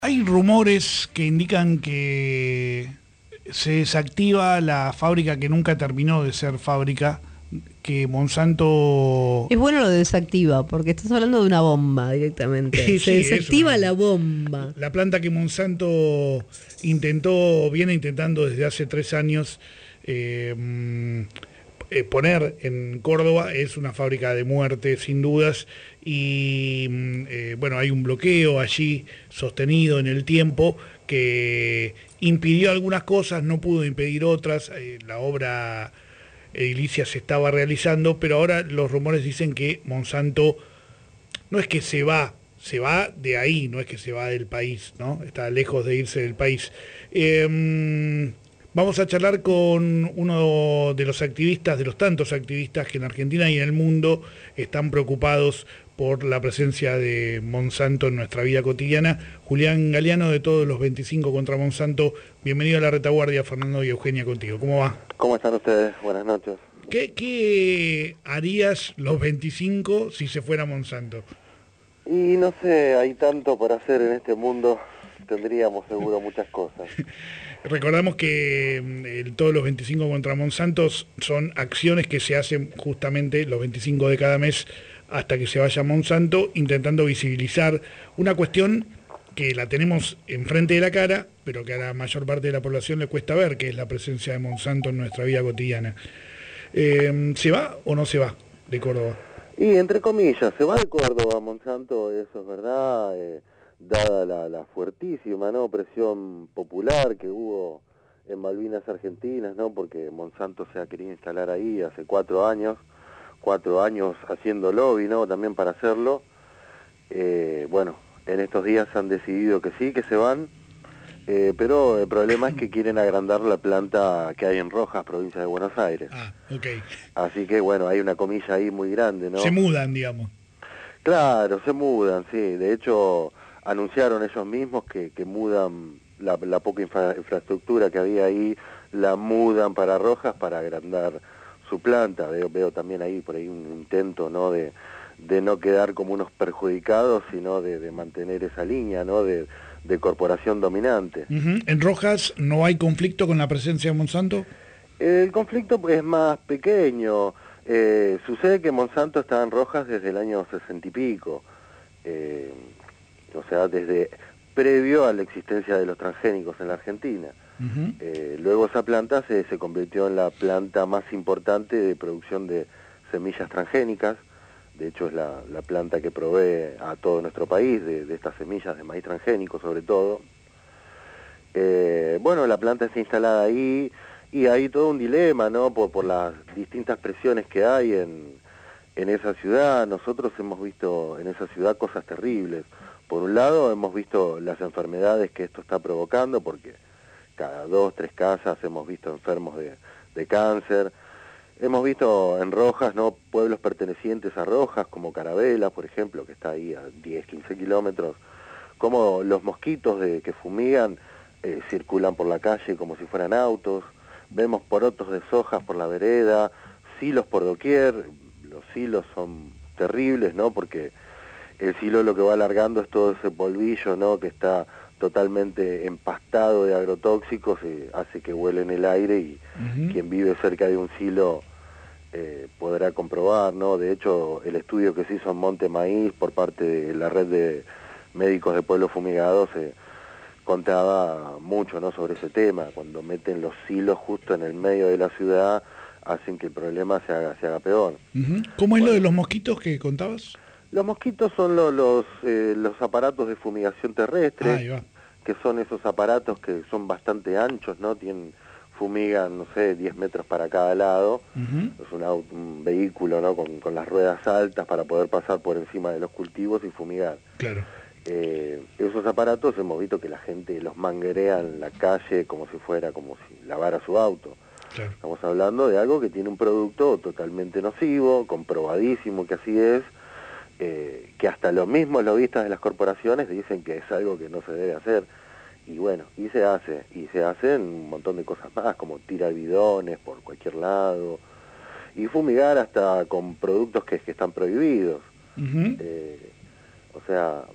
Hay rumores que indican que se desactiva la fábrica que nunca terminó de ser fábrica, que Monsanto... Es bueno lo de desactiva, porque estás hablando de una bomba directamente. Se Sí, es una desactiva bomba. la bomba. La planta que Monsanto viene intentando desde hace 3 años poner en Córdoba, es una fábrica de muerte sin dudas y bueno, hay un bloqueo allí sostenido en el tiempo que impidió algunas cosas, no pudo impedir otras, la obra edilicia se estaba realizando, pero ahora los rumores dicen que Monsanto no es que se va de ahí, no es que se va del país, ¿no? Está lejos de irse del país. Vamos a charlar con uno de los activistas, de los tantos activistas que en Argentina y en el mundo están preocupados por la presencia de Monsanto en nuestra vida cotidiana. Julián Galeano, de todos los 25 contra Monsanto. Bienvenido a la retaguardia, Fernando y Eugenia, contigo. ¿Cómo va? ¿Cómo están ustedes? Buenas noches. ¿Qué harías los 25 si se fuera Monsanto? Y no sé, hay tanto por hacer en este mundo, tendríamos seguro muchas cosas. Recordamos que todos los 25 contra Monsanto son acciones que se hacen justamente los 25 de cada mes hasta que se vaya Monsanto, intentando visibilizar una cuestión que la tenemos enfrente de la cara, pero que a la mayor parte de la población le cuesta ver, que es la presencia de Monsanto en nuestra vida cotidiana. ¿Se va o no se va de Córdoba? Y entre comillas, se va de Córdoba Monsanto, eso es verdad, dada la fuertísima, ¿no?, presión popular que hubo en Malvinas Argentinas, ¿no?, porque Monsanto se ha querido instalar ahí hace 4 años haciendo lobby, ¿no?, también para hacerlo. Bueno, en estos días han decidido que sí, que se van, pero el problema es que quieren agrandar la planta que hay en Rojas, provincia de Buenos Aires. Ah, ok. Así que bueno, hay una comilla ahí muy grande, ¿no? Se mudan, digamos. Claro, se mudan, sí. De hecho, anunciaron ellos mismos que mudan la poca infraestructura que había ahí, la mudan para Rojas para agrandar su planta. Veo también ahí por ahí un intento, ¿no?, de no quedar como unos perjudicados, sino de mantener esa línea, ¿no?, de corporación dominante. ¿En Rojas no hay conflicto con la presencia de Monsanto? El conflicto es más pequeño. Sucede que Monsanto está en Rojas desde el año 60 y pico, o sea, desde previo a la existencia de los transgénicos en la Argentina. Luego esa planta se convirtió en la planta más importante de producción de semillas transgénicas. De hecho es la planta que provee a todo nuestro país de estas semillas de maíz transgénico sobre todo. Bueno, la planta está instalada ahí y hay todo un dilema, ¿no?, por las distintas presiones que hay en esa ciudad. Nosotros hemos visto en esa ciudad cosas terribles. Por un lado hemos visto las enfermedades que esto está provocando, porque cada 2, 3 casas hemos visto enfermos de cáncer. Hemos visto en Rojas, ¿no?, pueblos pertenecientes a Rojas, como Carabela, por ejemplo, que está ahí a 10, 15 kilómetros, como los mosquitos que fumigan circulan por la calle como si fueran autos. Vemos porotos de sojas por la vereda, silos por doquier. Los silos son terribles, ¿no?, porque el silo lo que va alargando es todo ese polvillo, ¿no?, que está totalmente empastado de agrotóxicos y hace que huele en el aire y quien vive cerca de un silo podrá comprobar, ¿no? De hecho, el estudio que se hizo en Monte Maíz por parte de la red de médicos de pueblos fumigados contaba mucho, ¿no?, sobre ese tema. Cuando meten los silos justo en el medio de la ciudad, hacen que el problema se haga peor. ¿Cómo es lo de los mosquitos que contabas? Los mosquitos son los aparatos de fumigación terrestre, Ahí va. que son esos aparatos que son bastante anchos, ¿no? Fumigan, no sé, 10 metros para cada lado. Es un vehículo, ¿no?, con las ruedas altas para poder pasar por encima de los cultivos y fumigar. Claro. Esos aparatos hemos visto que la gente los manguerea en la calle como si lavara su auto. Claro. Estamos hablando de algo que tiene un producto totalmente nocivo, comprobadísimo que así es, que hasta los mismos lobistas de las corporaciones dicen que es algo que no se debe hacer. Y bueno, y se hacen un montón de cosas más, como tirar bidones por cualquier lado, y fumigar hasta con productos que están prohibidos. O sea,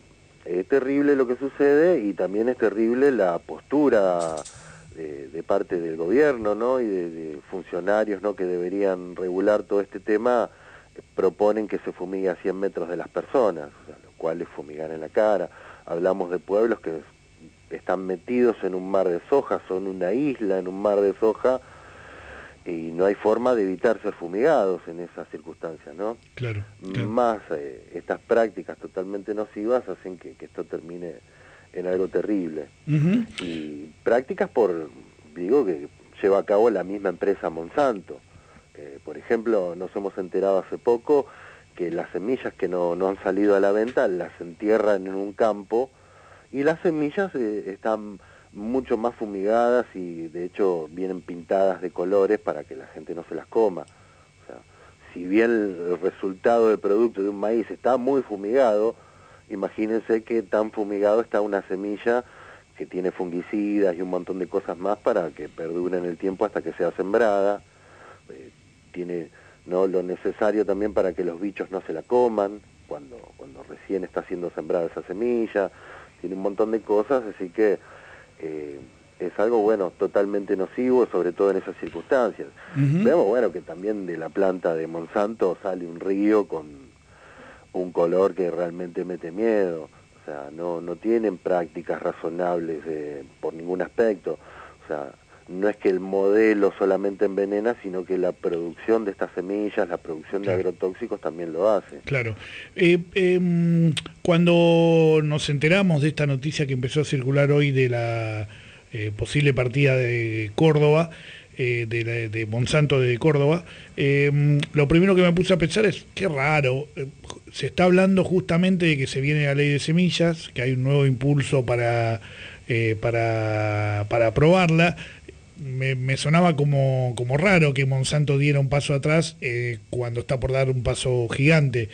Es terrible lo que sucede y también es terrible la postura de parte del gobierno, ¿no? Y de funcionarios, ¿no? Que deberían regular todo este tema, proponen que se fumigue a 100 metros de las personas, o sea, lo cual es fumigar en la cara. Hablamos de pueblos que están metidos en un mar de soja, son una isla en un mar de soja, y no hay forma de evitar ser fumigados en esas circunstancias, ¿no? Claro. Más estas prácticas totalmente nocivas hacen que esto termine en algo terrible. Y prácticas que lleva a cabo la misma empresa Monsanto. Por ejemplo, nos hemos enterado hace poco que las semillas que no han salido a la venta las entierran en un campo, y las semillas están mucho más fumigadas y de hecho vienen pintadas de colores para que la gente no se las coma. O sea, si bien el resultado del producto de un maíz está muy fumigado, imagínense qué tan fumigado está una semilla que tiene fungicidas y un montón de cosas más para que perdure en el tiempo hasta que sea sembrada. Tiene, ¿no?, lo necesario también para que los bichos no se la coman cuando recién está siendo sembrada esa semilla. Tiene un montón de cosas, así que es algo, bueno, totalmente nocivo, sobre todo en esas circunstancias. Vemos, bueno, que también de la planta de Monsanto sale un río con un color que realmente mete miedo. O sea, no tienen prácticas razonables por ningún aspecto. O sea, no es que el modelo solamente envenena, sino que la producción de estas semillas, la producción de agrotóxicos también lo hace. Claro. Cuando nos enteramos de esta noticia que empezó a circular hoy de la posible partida de Córdoba, de Monsanto de Córdoba, lo primero que me puse a pensar es, qué raro, se está hablando justamente de que se viene la ley de semillas, que hay un nuevo impulso para aprobarla. Me sonaba como raro que Monsanto diera un paso atrás cuando está por dar un paso gigante.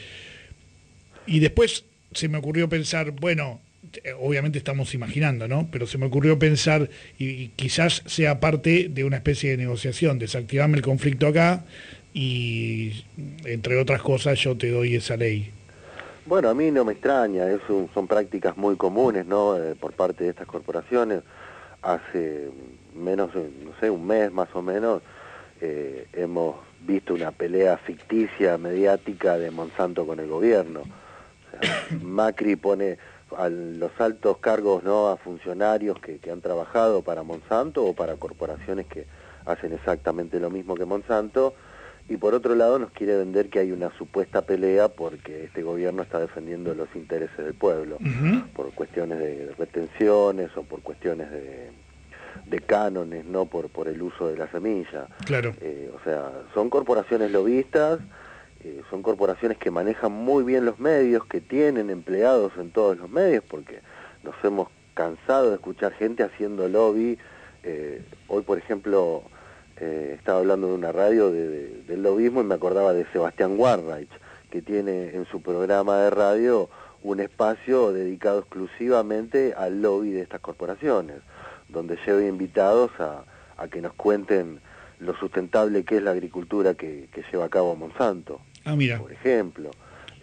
Y después se me ocurrió pensar, bueno, obviamente estamos imaginando, ¿no? Pero se me ocurrió pensar, y quizás sea parte de una especie de negociación, desactivame el conflicto acá y, entre otras cosas, yo te doy esa ley. Bueno, a mí no me extraña, son prácticas muy comunes, ¿no? Por parte de estas corporaciones. Hace menos, no sé, un mes más o menos, hemos visto una pelea ficticia mediática de Monsanto con el gobierno. O sea, Macri pone a los altos cargos, ¿no?, a funcionarios que han trabajado para Monsanto o para corporaciones que hacen exactamente lo mismo que Monsanto, y por otro lado nos quiere vender que hay una supuesta pelea porque este gobierno está defendiendo los intereses del pueblo, por cuestiones de retenciones o por cuestiones de cánones, ¿no?, por el uso de la semilla. Claro. O sea, son corporaciones lobistas, son corporaciones que manejan muy bien los medios, que tienen empleados en todos los medios, porque nos hemos cansado de escuchar gente haciendo lobby. Hoy, por ejemplo, estaba hablando de una radio del lobismo y me acordaba de Sebastián Warreich, que tiene en su programa de radio un espacio dedicado exclusivamente al lobby de estas corporaciones, donde lleva invitados a que nos cuenten lo sustentable que es la agricultura que lleva a cabo Monsanto. Mira. Por ejemplo.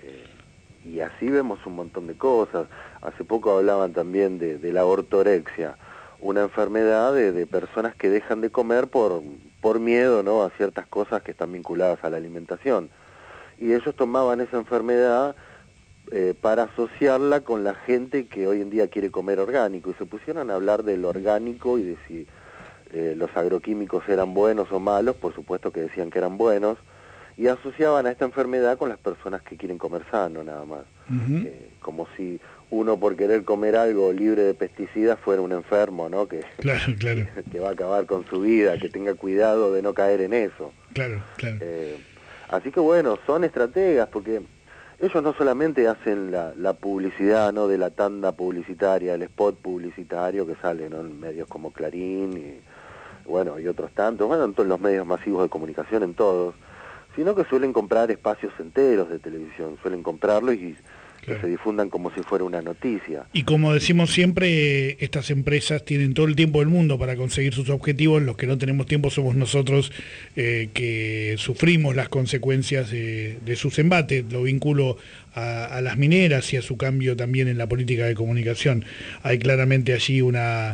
Y así vemos un montón de cosas. Hace poco hablaban también de la ortorexia, una enfermedad de personas que dejan de comer por miedo, ¿no?, a ciertas cosas que están vinculadas a la alimentación. Y ellos tomaban esa enfermedad para asociarla con la gente que hoy en día quiere comer orgánico, y se pusieron a hablar del orgánico y de si los agroquímicos eran buenos o malos. Por supuesto que decían que eran buenos, y asociaban a esta enfermedad con las personas que quieren comer sano, nada más. Como si uno, por querer comer algo libre de pesticidas, fuera un enfermo, ¿no? Claro. Que va a acabar con su vida, que tenga cuidado de no caer en eso. Claro. Así que bueno, son estrategas, porque ellos no solamente hacen la publicidad, ¿no?, de la tanda publicitaria, el spot publicitario que sale, ¿no?, en medios como Clarín y otros tantos, bueno, en todos los medios masivos de comunicación, en todos, sino que suelen comprar espacios enteros de televisión, suelen comprarlo y Claro. se difundan como si fuera una noticia. Y como decimos siempre, estas empresas tienen todo el tiempo del mundo para conseguir sus objetivos. Los que no tenemos tiempo somos nosotros, que sufrimos las consecuencias de sus embates. Lo vinculo a las mineras y a su cambio también en la política de comunicación. Hay claramente allí una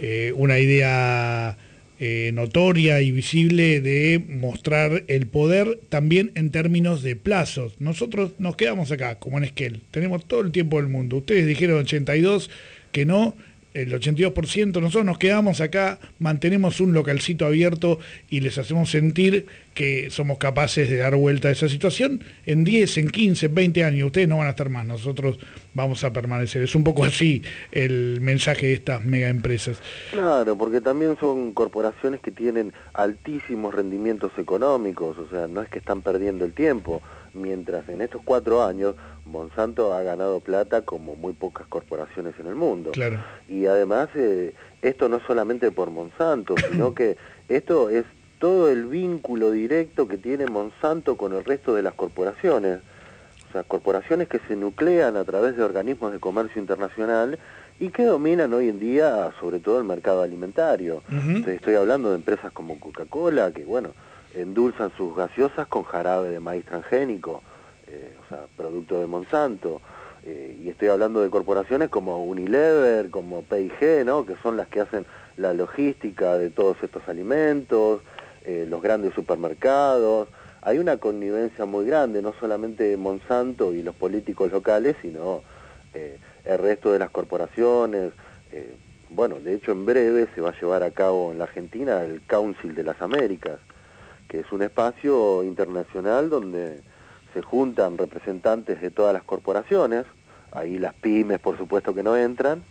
idea notoria y visible de mostrar el poder también en términos de plazos. Nosotros nos quedamos acá, como en Esquel, tenemos todo el tiempo del mundo. Ustedes dijeron 82 que no, el 82%, nosotros nos quedamos acá, mantenemos un localcito abierto y les hacemos sentir que somos capaces de dar vuelta a esa situación en 10, en 15, en 20 años. Ustedes no van a estar más, nosotros vamos a permanecer. Es un poco así el mensaje de estas mega empresas. Claro, porque también son corporaciones que tienen altísimos rendimientos económicos, o sea, no es que están perdiendo el tiempo, mientras en estos 4 años Monsanto ha ganado plata como muy pocas corporaciones en el mundo. Claro. Y además, esto no es solamente por Monsanto, sino que esto es todo el vínculo directo que tiene Monsanto con el resto de las corporaciones. O sea, corporaciones que se nuclean a través de organismos de comercio internacional y que dominan hoy en día sobre todo el mercado alimentario. Entonces, estoy hablando de empresas como Coca-Cola, que bueno, endulzan sus gaseosas con jarabe de maíz transgénico, o sea, producto de Monsanto. Y estoy hablando de corporaciones como Unilever, como P&G, ¿no? Que son las que hacen la logística de todos estos alimentos, los grandes supermercados. Hay una connivencia muy grande, no solamente Monsanto y los políticos locales, sino el resto de las corporaciones. Bueno, de hecho en breve se va a llevar a cabo en la Argentina el Council de las Américas, que es un espacio internacional donde se juntan representantes de todas las corporaciones, ahí las pymes por supuesto que no entran,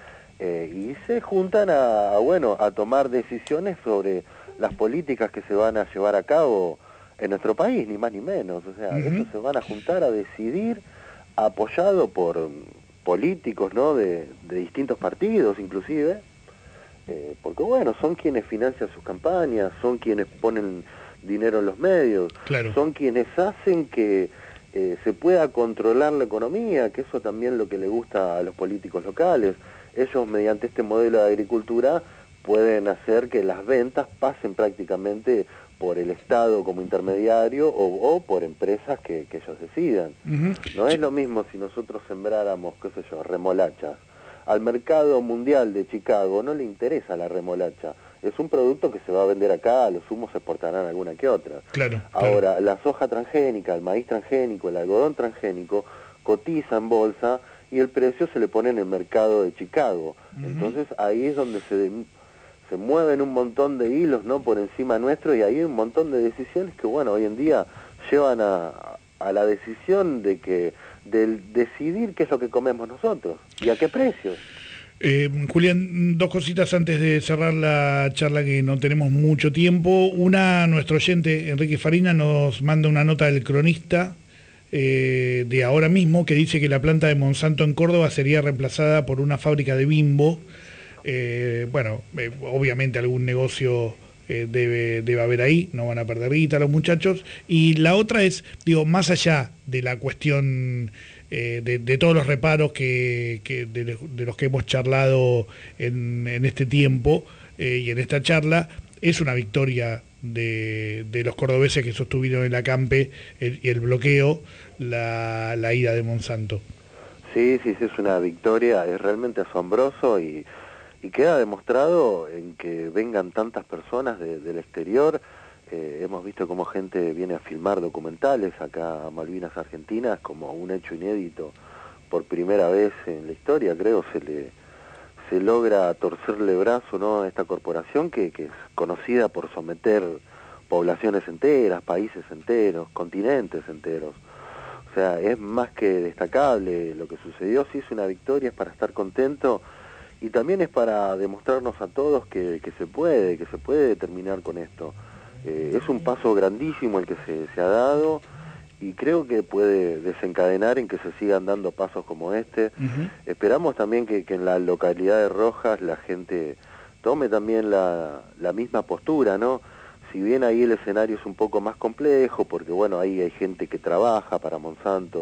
y se juntan a tomar decisiones sobre las políticas que se van a llevar a cabo en nuestro país, ni más ni menos. O sea, ellos se van a juntar a decidir, apoyado por políticos, ¿no?, de distintos partidos inclusive, porque bueno, son quienes financian sus campañas, son quienes ponen dinero en los medios, Claro. son quienes hacen que se pueda controlar la economía, que eso también es lo que le gusta a los políticos locales. Ellos, mediante este modelo de agricultura, pueden hacer que las ventas pasen prácticamente por el Estado como intermediario o por empresas que ellos decidan. No es lo mismo si nosotros sembráramos, qué sé yo, remolachas. Al mercado mundial de Chicago no le interesa la remolacha. Es un producto que se va a vender acá, a lo sumo se exportarán alguna que otra. Claro. Ahora, la soja transgénica, el maíz transgénico, el algodón transgénico, cotiza en bolsa y el precio se le pone en el mercado de Chicago. Entonces ahí es donde se mueven un montón de hilos, ¿no?, por encima nuestro, y ahí hay un montón de decisiones que, bueno, hoy en día llevan a la decisión del decidir qué es lo que comemos nosotros y a qué precio. Julián, dos cositas antes de cerrar la charla, que no tenemos mucho tiempo. Una, nuestro oyente Enrique Farina nos manda una nota del Cronista de ahora mismo, que dice que la planta de Monsanto en Córdoba sería reemplazada por una fábrica de Bimbo. Obviamente algún negocio debe haber ahí, no van a perder guita los muchachos. Y la otra es, digo, más allá de la cuestión de todos los reparos de los que hemos charlado en este tiempo y en esta charla, es una victoria de los cordobeses que sostuvieron el acampe y el bloqueo, la ida de Monsanto. Sí, es una victoria, es realmente asombroso y queda demostrado en que vengan tantas personas del exterior. Hemos visto cómo gente viene a filmar documentales acá a Malvinas Argentinas como un hecho inédito. Por primera vez en la historia, creo, se logra torcerle brazo, ¿no?, a esta corporación que es conocida por someter poblaciones enteras, países enteros, continentes enteros. O sea, es más que destacable lo que sucedió. Sí, es una victoria, es para estar contento. Y también es para demostrarnos a todos que se puede terminar con esto. Es un paso grandísimo el que se ha dado y creo que puede desencadenar en que se sigan dando pasos como este. Esperamos también que en la localidad de Rojas la gente tome también la misma postura, ¿no? Si bien ahí el escenario es un poco más complejo, porque bueno, ahí hay gente que trabaja para Monsanto,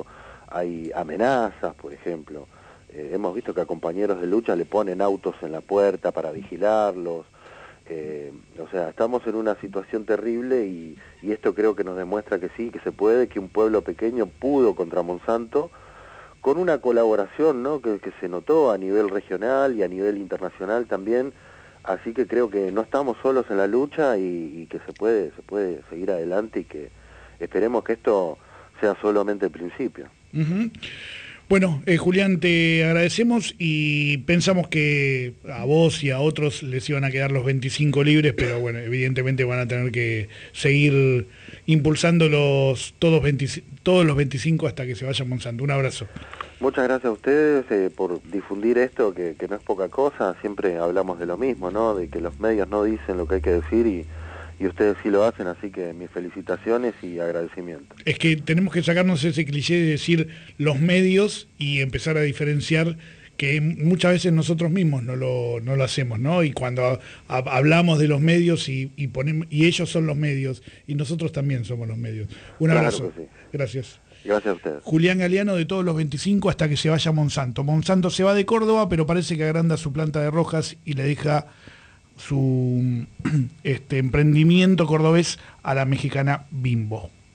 hay amenazas, por ejemplo. Hemos visto que a compañeros de lucha le ponen autos en la puerta para vigilarlos. O sea, estamos en una situación terrible y esto creo que nos demuestra que sí, que se puede, que un pueblo pequeño pudo contra Monsanto, con una colaboración, ¿no?, que se notó a nivel regional y a nivel internacional también. Así que creo que no estamos solos en la lucha y que se puede seguir adelante y que esperemos que esto sea solamente el principio. Uh-huh. Bueno, Julián, te agradecemos y pensamos que a vos y a otros les iban a quedar los 25 libres, pero bueno, evidentemente van a tener que seguir impulsándolos todos los 25 hasta que se vaya Monsanto. Un abrazo. Muchas gracias a ustedes por difundir esto, que no es poca cosa. Siempre hablamos de lo mismo, ¿no?, de que los medios no dicen lo que hay que decir y ustedes sí lo hacen, así que mis felicitaciones y agradecimiento. Es que tenemos que sacarnos ese cliché de decir los medios y empezar a diferenciar que muchas veces nosotros mismos no lo hacemos, ¿no? Y cuando hablamos de los medios y ellos son los medios y nosotros también somos los medios. Un abrazo. Claro que sí. Gracias. Gracias a ustedes. Julián Galeano, de todos los 25 hasta que se vaya Monsanto. Monsanto se va de Córdoba, pero parece que agranda su planta de Rojas y le deja su emprendimiento cordobés a la mexicana Bimbo.